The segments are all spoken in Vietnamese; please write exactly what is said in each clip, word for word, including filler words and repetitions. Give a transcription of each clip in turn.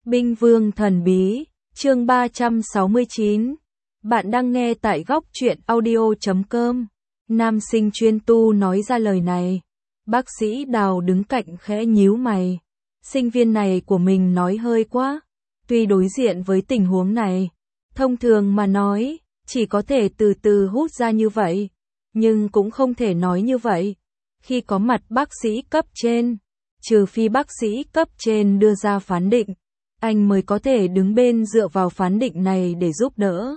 Binh Vương Thần Bí, chương ba trăm sáu mươi chín. Bạn đang nghe tại góc truyện audio chấm com. Nam sinh chuyên tu nói ra lời này. Bác sĩ Đào đứng cạnh khẽ nhíu mày. Sinh viên này của mình nói hơi quá. Tuy đối diện với tình huống này, thông thường mà nói, chỉ có thể từ từ hút ra như vậy. Nhưng cũng không thể nói như vậy. Khi có mặt bác sĩ cấp trên, trừ phi bác sĩ cấp trên đưa ra phán định, anh mới có thể đứng bên dựa vào phán định này để giúp đỡ.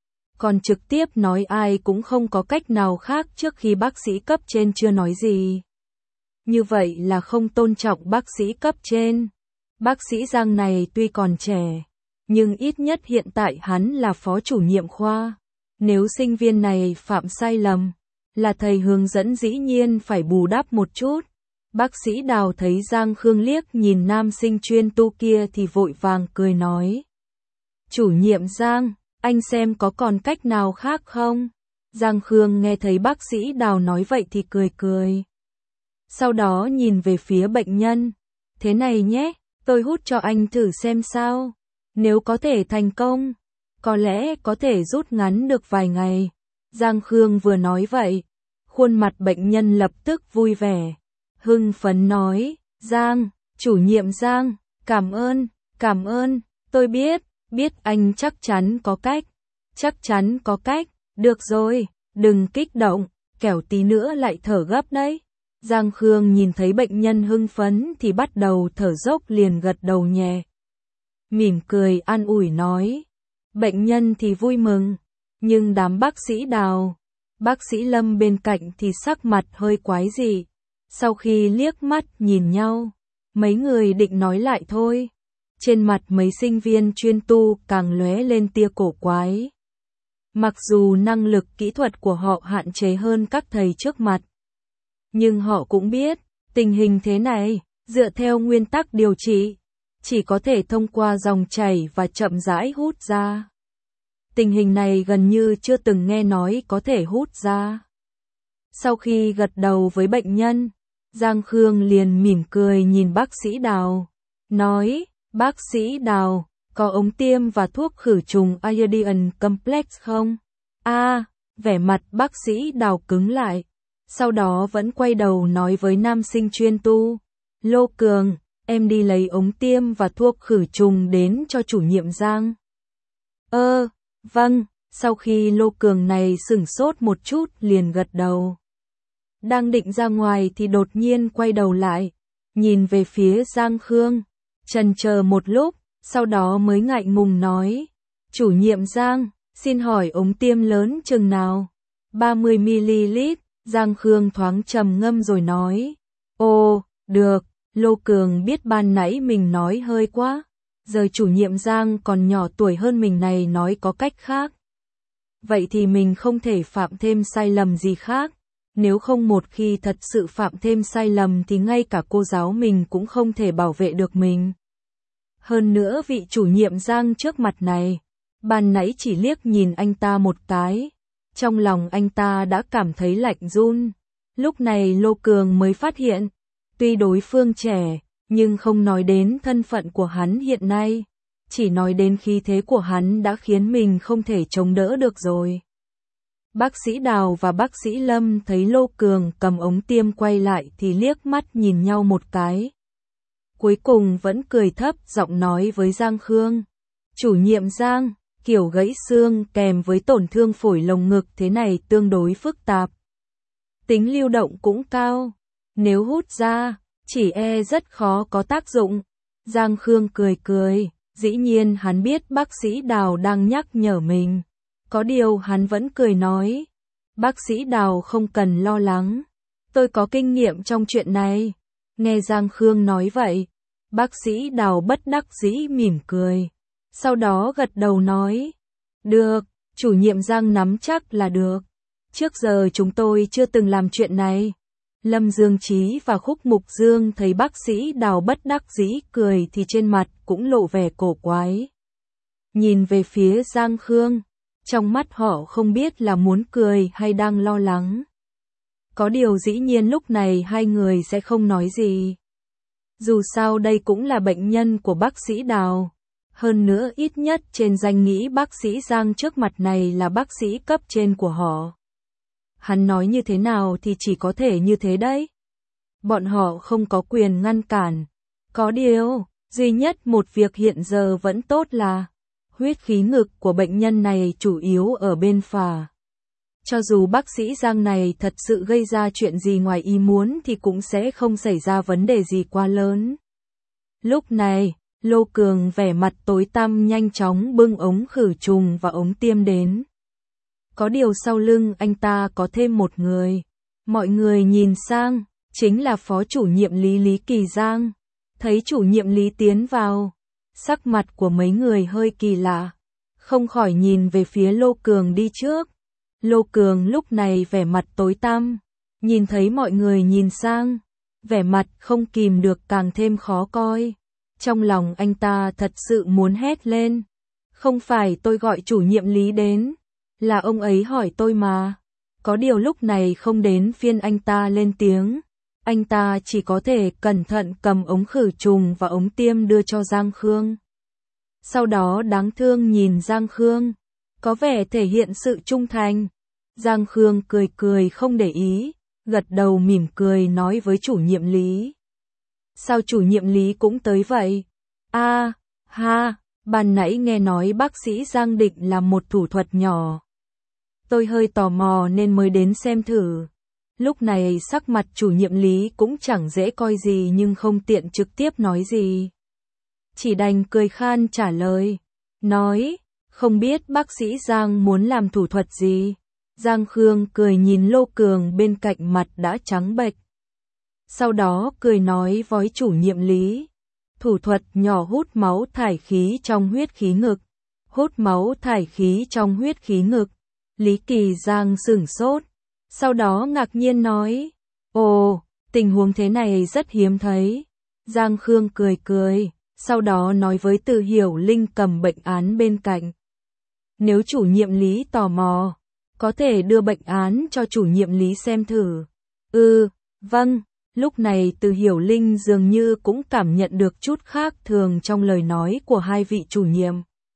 Còn trực tiếp nói ai cũng không có cách nào khác trước khi bác sĩ cấp trên chưa nói gì. Như vậy là không tôn trọng bác sĩ cấp trên. Bác sĩ Giang này tuy còn trẻ, nhưng ít nhất hiện tại hắn là phó chủ nhiệm khoa. Nếu sinh viên này phạm sai lầm, là thầy hướng dẫn dĩ nhiên phải bù đắp một chút. Bác sĩ Đào thấy Giang Khương liếc nhìn nam sinh chuyên tu kia thì vội vàng cười nói. Chủ nhiệm Giang, anh xem có còn cách nào khác không? Giang Khương nghe thấy bác sĩ Đào nói vậy thì cười cười. Sau đó nhìn về phía bệnh nhân. Thế này nhé, tôi hút cho anh thử xem sao. Nếu có thể thành công, có lẽ có thể rút ngắn được vài ngày. Giang Khương vừa nói vậy, khuôn mặt bệnh nhân lập tức vui vẻ. Hưng phấn nói, Giang, chủ nhiệm Giang, cảm ơn, cảm ơn, tôi biết, biết anh chắc chắn có cách, chắc chắn có cách, được rồi, đừng kích động, kẻo tí nữa lại thở gấp đấy. Giang Khương nhìn thấy bệnh nhân hưng phấn thì bắt đầu thở dốc liền gật đầu nhẹ. Mỉm cười an ủi nói, bệnh nhân thì vui mừng, nhưng đám bác sĩ Đào, bác sĩ Lâm bên cạnh thì sắc mặt hơi quái dị. Sau khi liếc mắt nhìn nhau, mấy người định nói lại thôi. Trên mặt mấy sinh viên chuyên tu càng lóe lên tia cổ quái. Mặc dù năng lực kỹ thuật của họ hạn chế hơn các thầy trước mặt, nhưng họ cũng biết, tình hình thế này, dựa theo nguyên tắc điều trị, chỉ có thể thông qua dòng chảy và chậm rãi hút ra. Tình hình này gần như chưa từng nghe nói có thể hút ra. Sau khi gật đầu với bệnh nhân, Giang Khương liền mỉm cười nhìn bác sĩ Đào, nói, bác sĩ Đào, có ống tiêm và thuốc khử trùng iodine complex không? A, à, vẻ mặt bác sĩ Đào cứng lại, sau đó vẫn quay đầu nói với nam sinh chuyên tu, Lô Cường, em đi lấy ống tiêm và thuốc khử trùng đến cho chủ nhiệm Giang. Ơ, vâng, sau khi Lô Cường này sửng sốt một chút liền gật đầu. Đang định ra ngoài thì đột nhiên quay đầu lại, nhìn về phía Giang Khương, chần chờ một lúc, sau đó mới ngại ngùng nói, chủ nhiệm Giang, xin hỏi ống tiêm lớn chừng nào? ba mươi mi-li-lít, Giang Khương thoáng trầm ngâm rồi nói, ồ, được, Lô Cường biết ban nãy mình nói hơi quá, giờ chủ nhiệm Giang còn nhỏ tuổi hơn mình này nói có cách khác. Vậy thì mình không thể phạm thêm sai lầm gì khác. Nếu không một khi thật sự phạm thêm sai lầm thì ngay cả cô giáo mình cũng không thể bảo vệ được mình. Hơn nữa vị chủ nhiệm Giang trước mặt này, ban nãy chỉ liếc nhìn anh ta một cái, trong lòng anh ta đã cảm thấy lạnh run. Lúc này Lô Cường mới phát hiện, tuy đối phương trẻ, nhưng không nói đến thân phận của hắn hiện nay, chỉ nói đến khí thế của hắn đã khiến mình không thể chống đỡ được rồi. Bác sĩ Đào và bác sĩ Lâm thấy Lô Cường cầm ống tiêm quay lại thì liếc mắt nhìn nhau một cái. Cuối cùng vẫn cười thấp giọng nói với Giang Khương. Chủ nhiệm Giang, kiểu gãy xương kèm với tổn thương phổi lồng ngực thế này tương đối phức tạp. Tính lưu động cũng cao. Nếu hút ra, chỉ e rất khó có tác dụng. Giang Khương cười cười, dĩ nhiên hắn biết bác sĩ Đào đang nhắc nhở mình. Có điều hắn vẫn cười nói, bác sĩ Đào không cần lo lắng, tôi có kinh nghiệm trong chuyện này. Nghe Giang Khương nói vậy, bác sĩ Đào bất đắc dĩ mỉm cười, sau đó gật đầu nói, được, chủ nhiệm Giang nắm chắc là được, trước giờ chúng tôi chưa từng làm chuyện này. Lâm Dương Trí và Khúc Mục Dương thấy bác sĩ Đào bất đắc dĩ cười thì trên mặt cũng lộ vẻ cổ quái. Nhìn về phía Giang Khương, trong mắt họ không biết là muốn cười hay đang lo lắng. Có điều dĩ nhiên lúc này hai người sẽ không nói gì. Dù sao đây cũng là bệnh nhân của bác sĩ Đào, Hơn nữa ít nhất trên danh nghĩa bác sĩ Giang trước mặt này là bác sĩ cấp trên của họ. Hắn nói như thế nào thì chỉ có thể như thế đấy. Bọn họ không có quyền ngăn cản. Có điều, duy nhất một việc hiện giờ vẫn tốt là huyết khí ngực của bệnh nhân này chủ yếu ở bên phải. Cho dù bác sĩ Giang này thật sự gây ra chuyện gì ngoài ý muốn thì cũng sẽ không xảy ra vấn đề gì quá lớn. Lúc này, Lô Cường vẻ mặt tối tăm nhanh chóng bưng ống khử trùng và ống tiêm đến. Có điều sau lưng anh ta có thêm một người. Mọi người nhìn sang, chính là phó chủ nhiệm Lý Lý Kỳ Giang. Thấy chủ nhiệm Lý tiến vào, sắc mặt của mấy người hơi kỳ lạ, không khỏi nhìn về phía Lô Cường đi trước. Lô Cường lúc này vẻ mặt tối tăm, nhìn thấy mọi người nhìn sang, vẻ mặt không kìm được càng thêm khó coi. Trong lòng anh ta thật sự muốn hét lên. Không phải tôi gọi chủ nhiệm Lý đến, là ông ấy hỏi tôi mà. Có điều lúc này không đến phiên anh ta lên tiếng. Anh ta chỉ có thể cẩn thận cầm ống khử trùng và ống tiêm đưa cho Giang Khương. Sau đó đáng thương nhìn Giang Khương, có vẻ thể hiện sự trung thành. Giang Khương cười cười không để ý, gật đầu mỉm cười nói với chủ nhiệm Lý. Sao chủ nhiệm Lý cũng tới vậy? A, à, ha, ban nãy nghe nói bác sĩ Giang định làm một thủ thuật nhỏ. Tôi hơi tò mò nên mới đến xem thử. Lúc này sắc mặt chủ nhiệm Lý cũng chẳng dễ coi gì nhưng không tiện trực tiếp nói gì. Chỉ đành cười khan trả lời. Nói, không biết bác sĩ Giang muốn làm thủ thuật gì? Giang Khương cười nhìn Lô Cường bên cạnh mặt đã trắng bệch. Sau đó cười nói với chủ nhiệm Lý. Thủ thuật nhỏ hút máu thải khí trong huyết khí ngực. Hút máu thải khí trong huyết khí ngực. Lý Kỳ Giang sửng sốt. Sau đó ngạc nhiên nói. Ồ, tình huống thế này rất hiếm thấy. Giang Khương cười cười. Sau đó nói với Từ Hiểu Linh cầm bệnh án bên cạnh. Nếu chủ nhiệm Lý tò mò, có thể đưa bệnh án cho chủ nhiệm Lý xem thử. Ừ, vâng. Lúc này Từ Hiểu Linh dường như cũng cảm nhận được chút khác thường trong lời nói của hai vị chủ nhiệm.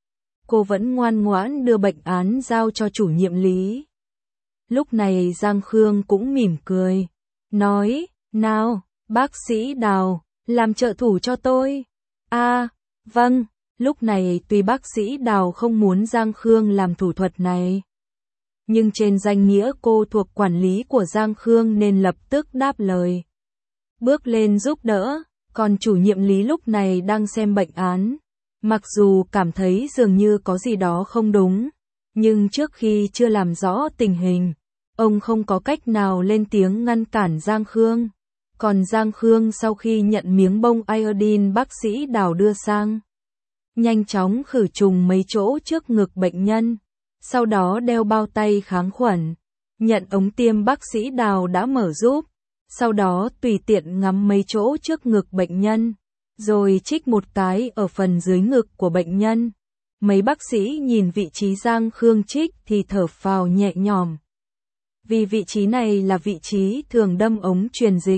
Cô vẫn ngoan ngoãn đưa bệnh án giao cho chủ nhiệm Lý. Lúc này Giang Khương cũng mỉm cười. Nói, nào, bác sĩ Đào, làm trợ thủ cho tôi. A, à, vâng. Lúc này tuy bác sĩ Đào không muốn Giang Khương làm thủ thuật này, nhưng trên danh nghĩa cô thuộc quản lý của Giang Khương nên lập tức đáp lời. Bước lên giúp đỡ, còn chủ nhiệm Lý lúc này đang xem bệnh án. Mặc dù cảm thấy dường như có gì đó không đúng, nhưng trước khi chưa làm rõ tình hình, ông không có cách nào lên tiếng ngăn cản Giang Khương. Còn Giang Khương sau khi nhận miếng bông iodine bác sĩ Đào đưa sang, nhanh chóng khử trùng mấy chỗ trước ngực bệnh nhân, sau đó đeo bao tay kháng khuẩn, nhận ống tiêm bác sĩ Đào đã mở giúp, sau đó tùy tiện ngắm mấy chỗ trước ngực bệnh nhân, rồi trích một cái ở phần dưới ngực của bệnh nhân. Mấy bác sĩ nhìn vị trí Giang Khương trích thì thở phào nhẹ nhõm. Vì vị trí này là vị trí thường đâm ống truyền dịch,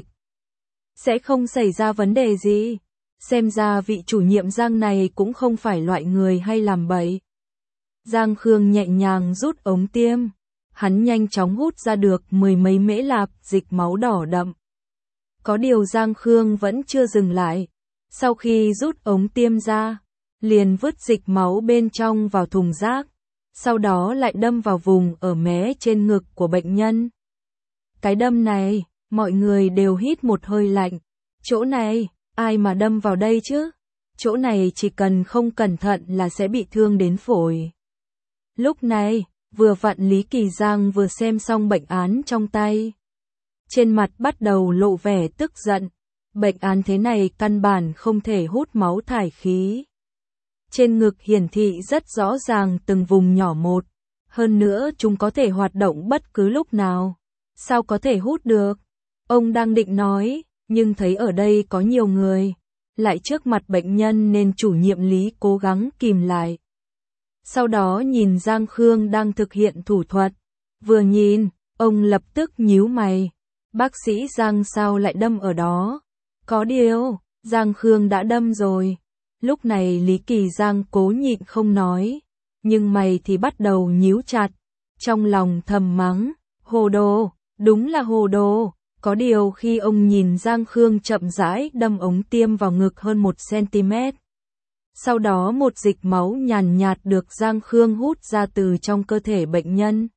sẽ không xảy ra vấn đề gì. Xem ra vị chủ nhiệm Giang này cũng không phải loại người hay làm bậy. Giang Khương nhẹ nhàng rút ống tiêm. Hắn nhanh chóng hút ra được mười mấy mễ lạp dịch máu đỏ đậm. Có điều Giang Khương vẫn chưa dừng lại. Sau khi rút ống tiêm ra, liền vứt dịch máu bên trong vào thùng rác. Sau đó lại đâm vào vùng ở mé trên ngực của bệnh nhân. Cái đâm này, mọi người đều hít một hơi lạnh. Chỗ này, ai mà đâm vào đây chứ? Chỗ này chỉ cần không cẩn thận là sẽ bị thương đến phổi. Lúc này, vừa vặn Lý Kỳ Giang vừa xem xong bệnh án trong tay. Trên mặt bắt đầu lộ vẻ tức giận. Bệnh án thế này căn bản không thể hút máu thải khí. Trên ngực hiển thị rất rõ ràng từng vùng nhỏ một. Hơn nữa chúng có thể hoạt động bất cứ lúc nào. Sao có thể hút được? Ông đang định nói, nhưng thấy ở đây có nhiều người, lại trước mặt bệnh nhân nên chủ nhiệm Lý cố gắng kìm lại. Sau đó nhìn Giang Khương đang thực hiện thủ thuật. Vừa nhìn, ông lập tức nhíu mày. Bác sĩ Giang sao lại đâm ở đó? Có điều, Giang Khương đã đâm rồi. Lúc này Lý Kỳ Giang cố nhịn không nói, nhưng mày thì bắt đầu nhíu chặt, trong lòng thầm mắng, hồ đồ, đúng là hồ đồ. Có điều khi ông nhìn Giang Khương chậm rãi đâm ống tiêm vào ngực hơn một xăng-ti-mét. Sau đó một dịch máu nhàn nhạt được Giang Khương hút ra từ trong cơ thể bệnh nhân.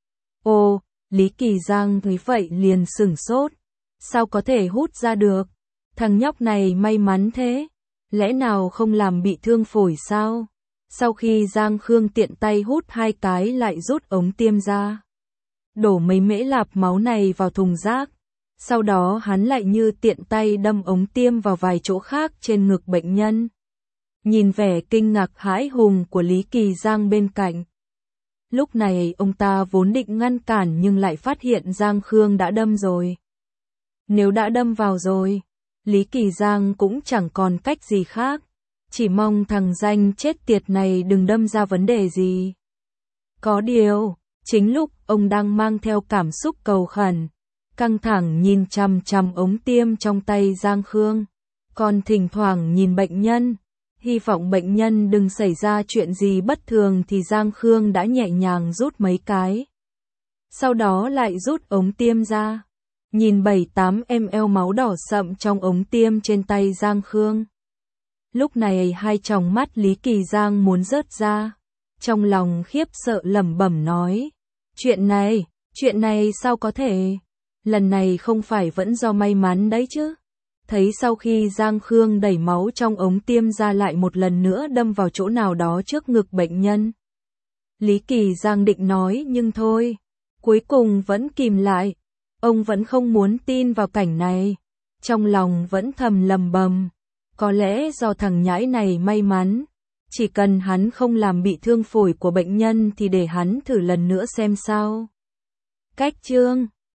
Ồ, Lý Kỳ Giang thấy vậy liền sửng sốt. Sao có thể hút ra được? Thằng nhóc này may mắn thế. Lẽ nào không làm bị thương phổi sao? Sau khi Giang Khương tiện tay hút hai cái lại rút ống tiêm ra. Đổ mấy mễ lạp máu này vào thùng rác. Sau đó hắn lại như tiện tay đâm ống tiêm vào vài chỗ khác trên ngực bệnh nhân. Nhìn vẻ kinh ngạc hãi hùng của Lý Kỳ Giang bên cạnh. Lúc này ông ta vốn định ngăn cản nhưng lại phát hiện Giang Khương đã đâm rồi. Nếu đã đâm vào rồi, Lý Kỳ Giang cũng chẳng còn cách gì khác. Chỉ mong thằng danh chết tiệt này đừng đâm ra vấn đề gì. Có điều, chính lúc ông đang mang theo cảm xúc cầu khẩn, căng thẳng nhìn chằm chằm ống tiêm trong tay Giang Khương, còn thỉnh thoảng nhìn bệnh nhân, hy vọng bệnh nhân đừng xảy ra chuyện gì bất thường thì Giang Khương đã nhẹ nhàng rút mấy cái. Sau đó lại rút ống tiêm ra, nhìn bảy tám mi li lít máu đỏ sậm trong ống tiêm trên tay Giang Khương. Lúc này hai tròng mắt Lý Kỳ Giang muốn rớt ra, trong lòng khiếp sợ lẩm bẩm nói, chuyện này, chuyện này sao có thể, lần này không phải vẫn do may mắn đấy chứ. Thấy sau khi Giang Khương đẩy máu trong ống tiêm ra lại một lần nữa đâm vào chỗ nào đó trước ngực bệnh nhân. Lý Kỳ Giang định nói nhưng thôi, cuối cùng vẫn kìm lại, ông vẫn không muốn tin vào cảnh này, trong lòng vẫn thầm lầm bầm, có lẽ do thằng nhãi này may mắn, chỉ cần hắn không làm bị thương phổi của bệnh nhân thì để hắn thử lần nữa xem sao. Cách chương